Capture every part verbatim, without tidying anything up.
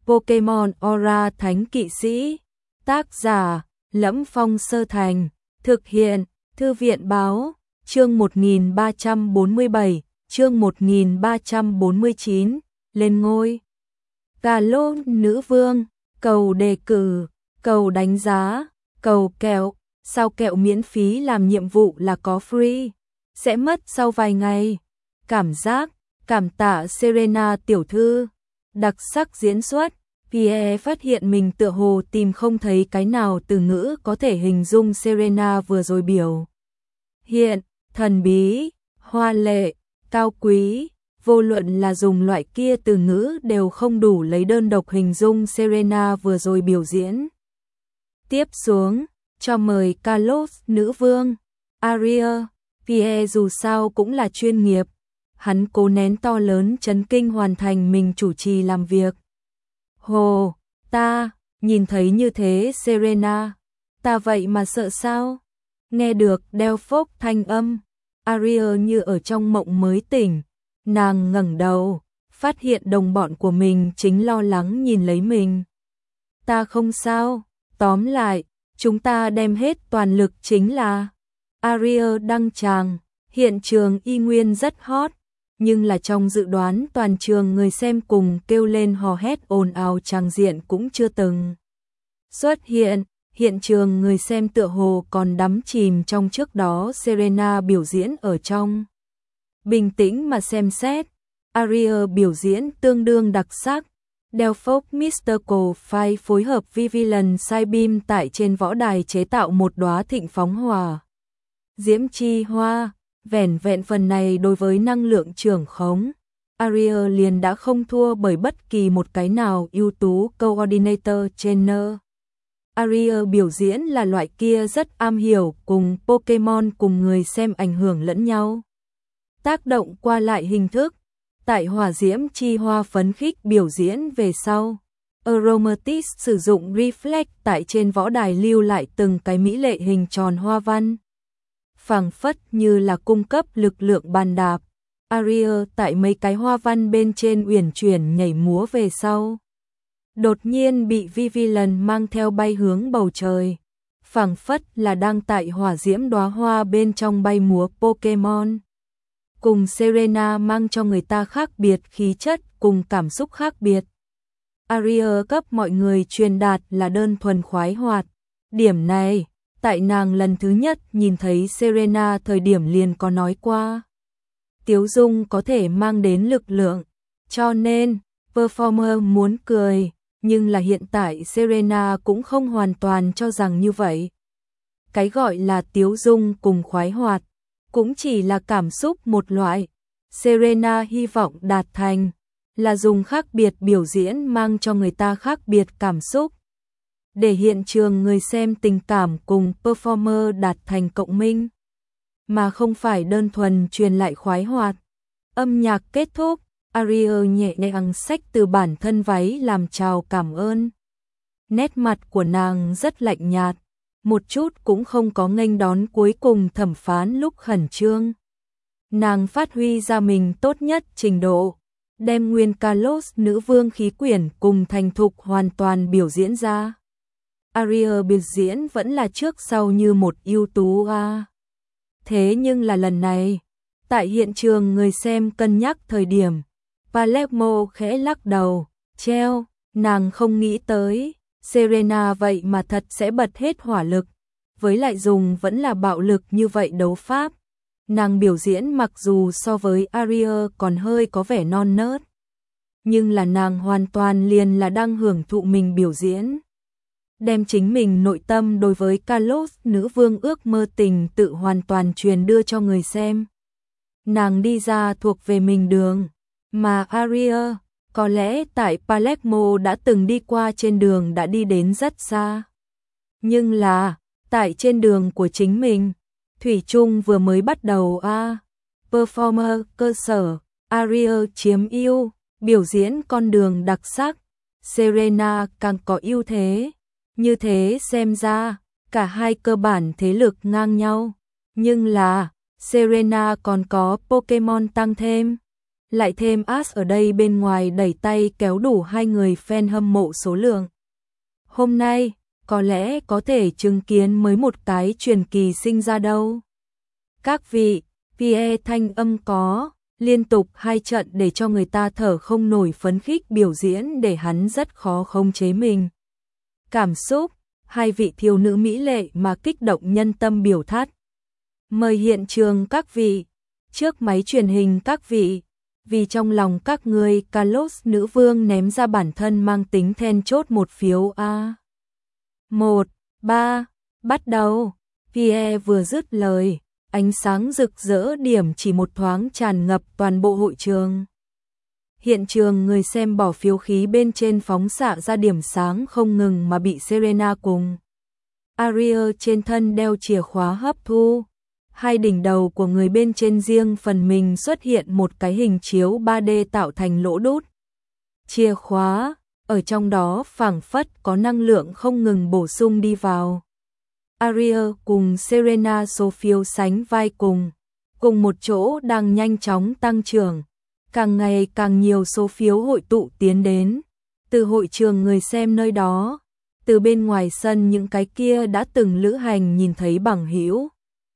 Pokemon Aura Thánh Kỵ Sĩ. Tác giả: Lẫm Phong Sơ Thành. Thực hiện: Thư viện Báo. Chương một nghìn ba trăm bốn mươi bảy, chương một nghìn ba trăm bốn mươi chín, lên ngôi. Kalos nữ vương, cầu đề cử, cầu đánh giá, cầu kẹo, sao kẹo miễn phí làm nhiệm vụ là có free, sẽ mất sau vài ngày. Cảm giác, cảm tạ Serena tiểu thư. Đặc sắc diễn xuất, Pierre phát hiện mình tựa hồ tìm không thấy cái nào từ ngữ có thể hình dung Serena vừa rồi biểu hiện, thần bí, hoa lệ, cao quý, vô luận là dùng loại kia từ ngữ đều không đủ lấy đơn độc hình dung Serena vừa rồi biểu diễn. Tiếp xuống, cho mời Kalos nữ vương, Aria. Pierre dù sao cũng là chuyên nghiệp, hắn cố nén to lớn chấn kinh hoàn thành mình chủ trì làm việc. Hồ, ta, nhìn thấy như thế Serena, ta vậy mà sợ sao? Nghe được đeo phốc thanh âm, Aria như ở trong mộng mới tỉnh, nàng ngẩng đầu, phát hiện đồng bọn của mình chính lo lắng nhìn lấy mình. Ta không sao, tóm lại, chúng ta đem hết toàn lực chính là. Aria đăng tràng, hiện trường y nguyên rất hot, nhưng là trong dự đoán toàn trường người xem cùng kêu lên hò hét ồn ào tràng diện cũng chưa từng xuất hiện. Hiện trường người xem tựa hồ còn đắm chìm trong trước đó Serena biểu diễn ở trong. Bình tĩnh mà xem xét, Aria biểu diễn tương đương đặc sắc. Delphos Mystical Fire phối hợp Vivillon Cybeam tại trên võ đài chế tạo một đóa thịnh phóng hỏa diễm chi hoa. Vẻn vẹn phần này đối với năng lượng trưởng khống, Aria liền đã không thua bởi bất kỳ một cái nào ưu tú coordinator trainer. Aria biểu diễn là loại kia rất am hiểu cùng Pokemon cùng người xem ảnh hưởng lẫn nhau. Tác động qua lại hình thức, tại hỏa diễm chi hoa phấn khích biểu diễn về sau, Aromatisse sử dụng Reflect tại trên võ đài lưu lại từng cái mỹ lệ hình tròn hoa văn. Phảng phất như là cung cấp lực lượng bàn đạp, Aria tại mấy cái hoa văn bên trên uyển chuyển nhảy múa về sau. Đột nhiên bị Vivillon mang theo bay hướng bầu trời, phảng phất là đang tại hỏa diễm đóa hoa bên trong bay múa Pokemon. Cùng Serena mang cho người ta khác biệt khí chất cùng cảm xúc khác biệt. Aria cấp mọi người truyền đạt là đơn thuần khoái hoạt. Điểm này, tại nàng lần thứ nhất nhìn thấy Serena thời điểm liền có nói qua. Tiếu dung có thể mang đến lực lượng, cho nên, performer muốn cười, nhưng là hiện tại Serena cũng không hoàn toàn cho rằng như vậy. Cái gọi là tiếu dung cùng khoái hoạt, cũng chỉ là cảm xúc một loại. Serena hy vọng đạt thành, là dùng khác biệt biểu diễn mang cho người ta khác biệt cảm xúc. Để hiện trường người xem tình cảm cùng performer đạt thành cộng minh, mà không phải đơn thuần truyền lại khoái hoạt. Âm nhạc kết thúc, Aria nhẹ nhàng xách từ bản thân váy làm chào cảm ơn. Nét mặt của nàng rất lạnh nhạt, một chút cũng không có nghênh đón cuối cùng thẩm phán lúc khẩn trương. Nàng phát huy ra mình tốt nhất trình độ, đem nguyên Kalos nữ vương khí quyển cùng thành thục hoàn toàn biểu diễn ra. Aria biểu diễn vẫn là trước sau như một ưu tú a. Thế nhưng là lần này, tại hiện trường người xem cân nhắc thời điểm, Palermo khẽ lắc đầu, treo, nàng không nghĩ tới, Serena vậy mà thật sẽ bật hết hỏa lực, với lại dùng vẫn là bạo lực như vậy đấu pháp. Nàng biểu diễn mặc dù so với Aria còn hơi có vẻ non nớt, nhưng là nàng hoàn toàn liền là đang hưởng thụ mình biểu diễn. Đem chính mình nội tâm đối với Kalos nữ vương ước mơ tình tự hoàn toàn truyền đưa cho người xem. Nàng đi ra thuộc về mình đường, mà Aria, có lẽ tại Palermo đã từng đi qua trên đường đã đi đến rất xa. Nhưng là, tại trên đường của chính mình, thủy chung vừa mới bắt đầu a. À, performer cơ sở, Aria chiếm ưu, biểu diễn con đường đặc sắc, Serena càng có ưu thế. Như thế xem ra, cả hai cơ bản thế lực ngang nhau, nhưng là Serena còn có Pokemon tăng thêm, Lại thêm As ở đây bên ngoài đẩy tay kéo đủ hai người fan hâm mộ số lượng. Hôm nay, có lẽ có thể chứng kiến mới một cái truyền kỳ sinh ra đâu. Các vị, Pierre thanh âm có, liên tục hai trận để cho người ta thở không nổi phấn khích biểu diễn để hắn rất khó khống chế mình. Cảm xúc, hai vị thiếu nữ mỹ lệ mà kích động nhân tâm biểu thắt. Mời hiện trường các vị, trước máy truyền hình các vị, vì trong lòng các người Carlos nữ vương ném ra bản thân mang tính then chốt một phiếu A. một, ba, bắt đầu. Pierre vừa dứt lời, ánh sáng rực rỡ điểm chỉ một thoáng tràn ngập toàn bộ hội trường. Hiện trường người xem bỏ phiếu khí bên trên phóng xạ ra điểm sáng không ngừng mà bị Serena cùng Ariel trên thân đeo chìa khóa hấp thu. Hai đỉnh đầu của người bên trên riêng phần mình xuất hiện một cái hình chiếu ba D tạo thành lỗ đút. Chìa khóa, ở trong đó phảng phất có năng lượng không ngừng bổ sung đi vào. Ariel cùng Serena số phiếu sánh vai cùng, cùng một chỗ đang nhanh chóng tăng trưởng. Càng ngày càng nhiều số phiếu hội tụ tiến đến, từ hội trường người xem nơi đó, từ bên ngoài sân những cái kia đã từng lữ hành nhìn thấy bằng hữu.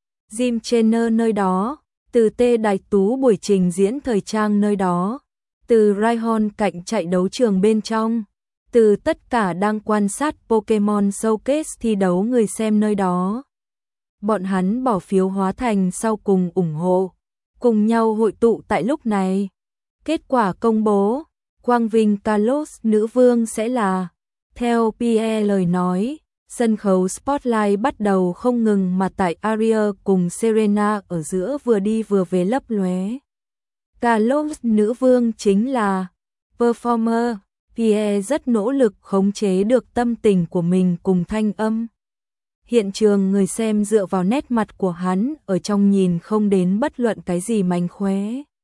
Jim Trainer nơi đó, từ Tê Đài Tú buổi trình diễn thời trang nơi đó, từ Ryan cạnh chạy đấu trường bên trong, từ tất cả đang quan sát Pokemon Showcase thi đấu người xem nơi đó. Bọn hắn bỏ phiếu hóa thành sau cùng ủng hộ, cùng nhau hội tụ tại lúc này. Kết quả công bố, quang vinh Carlos nữ vương sẽ là, theo Pierre lời nói, sân khấu Spotlight bắt đầu không ngừng mà tại Ariel cùng Serena ở giữa vừa đi vừa về lấp lóe. Carlos nữ vương chính là performer. Pierre rất nỗ lực khống chế được tâm tình của mình cùng thanh âm. Hiện trường người xem dựa vào nét mặt của hắn ở trong nhìn không đến bất luận cái gì mánh khóe.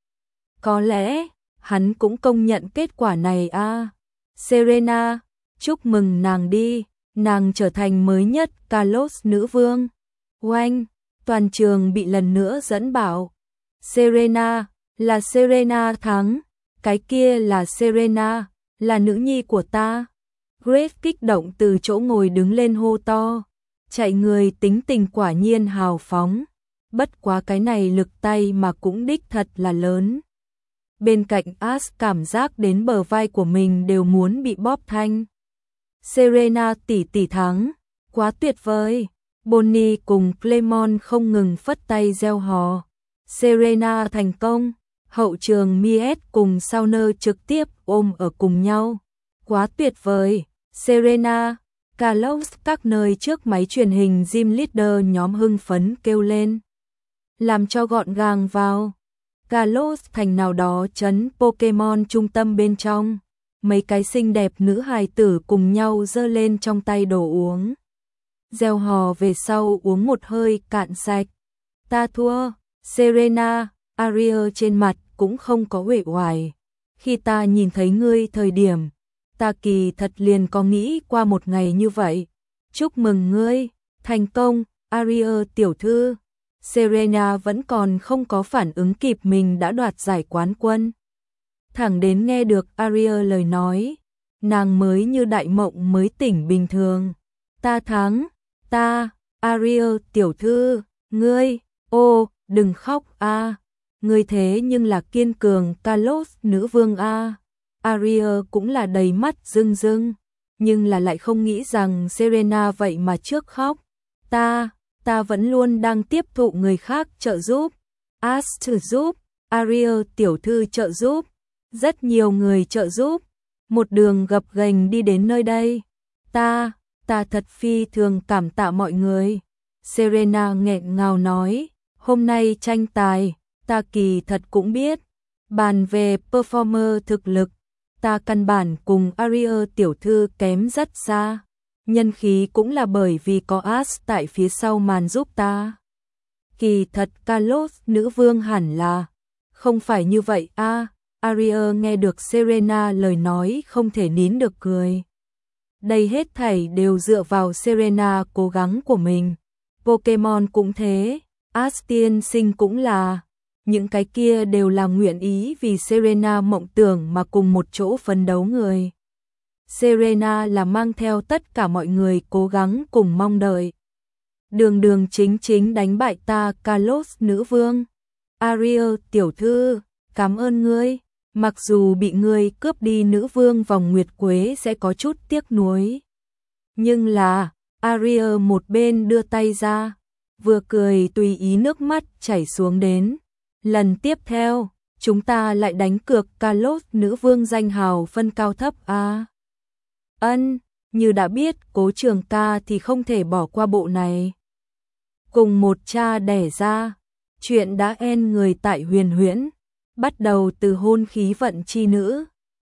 Có lẽ, hắn cũng công nhận kết quả này a. À. Serena, chúc mừng nàng đi, nàng trở thành mới nhất Carlos nữ vương. Oanh, toàn trường bị lần nữa dẫn bảo. Serena, là Serena thắng, cái kia là Serena, là nữ nhi của ta. Grace kích động từ chỗ ngồi đứng lên hô to, chạy người tính tình quả nhiên hào phóng, bất quá cái này lực tay mà cũng đích thật là lớn. Bên cạnh As cảm giác đến bờ vai của mình đều muốn bị bóp thanh. Serena tỷ tỷ thắng, quá tuyệt vời. Bonnie cùng Clemon không ngừng phất tay reo hò. Serena thành công. Hậu trường Miet cùng Sauner trực tiếp ôm ở cùng nhau. Quá tuyệt vời. Serena, Carlos các nơi trước máy truyền hình gym leader nhóm hưng phấn kêu lên. Làm cho gọn gàng vào. Carlos thành nào đó trấn Pokemon trung tâm bên trong. Mấy cái xinh đẹp nữ hài tử cùng nhau giơ lên trong tay đồ uống. Gieo hò về sau uống một hơi cạn sạch. Ta thua. Serena, Ariel trên mặt cũng không có uể oải. Khi ta nhìn thấy ngươi thời điểm, ta kỳ thật liền có nghĩ qua một ngày như vậy. Chúc mừng ngươi, thành công, Ariel tiểu thư. Serena vẫn còn không có phản ứng kịp mình đã đoạt giải quán quân. Thẳng đến nghe được Ariel lời nói, nàng mới như đại mộng mới tỉnh bình thường. Ta thắng, ta, Ariel tiểu thư, ngươi, ô, đừng khóc a, à. Ngươi thế nhưng là kiên cường Carlos nữ vương a. À. Ariel cũng là đầy mắt rưng rưng, nhưng là lại không nghĩ rằng Serena vậy mà trước khóc. Ta, ta vẫn luôn đang tiếp thụ người khác trợ giúp. As trợ giúp, Ariel tiểu thư trợ giúp, rất nhiều người trợ giúp, một đường gập ghềnh đi đến nơi đây. Ta, ta thật phi thường cảm tạ mọi người. Serena nghẹn ngào nói, hôm nay tranh tài, ta kỳ thật cũng biết, bàn về performer thực lực, ta căn bản cùng Ariel tiểu thư kém rất xa. Nhân khí cũng là bởi vì có As tại phía sau màn giúp ta. Kỳ thật Carlos nữ vương hẳn là, không phải như vậy a. À. Ariel nghe được Serena lời nói không thể nín được cười. Đây hết thảy đều dựa vào Serena cố gắng của mình. Pokemon cũng thế, As tiên sinh cũng là. những cái kia đều là nguyện ý vì Serena mộng tưởng mà cùng một chỗ phấn đấu người. Serena là mang theo tất cả mọi người cố gắng cùng mong đợi. Đường đường chính chính đánh bại ta Carlos nữ vương. Ariel tiểu thư, cảm ơn ngươi. Mặc dù bị ngươi cướp đi nữ vương vòng nguyệt quế sẽ có chút tiếc nuối. Nhưng là, Ariel một bên đưa tay ra, vừa cười tùy ý nước mắt chảy xuống đến. Lần tiếp theo, chúng ta lại đánh cược Carlos nữ vương danh hào phân cao thấp à. Ân, như đã biết Cố Trường ca thì không thể bỏ qua bộ này. Cùng một cha đẻ ra, chuyện đã en người tại Huyền Huyễn, bắt đầu từ hôn khí vận chi nữ,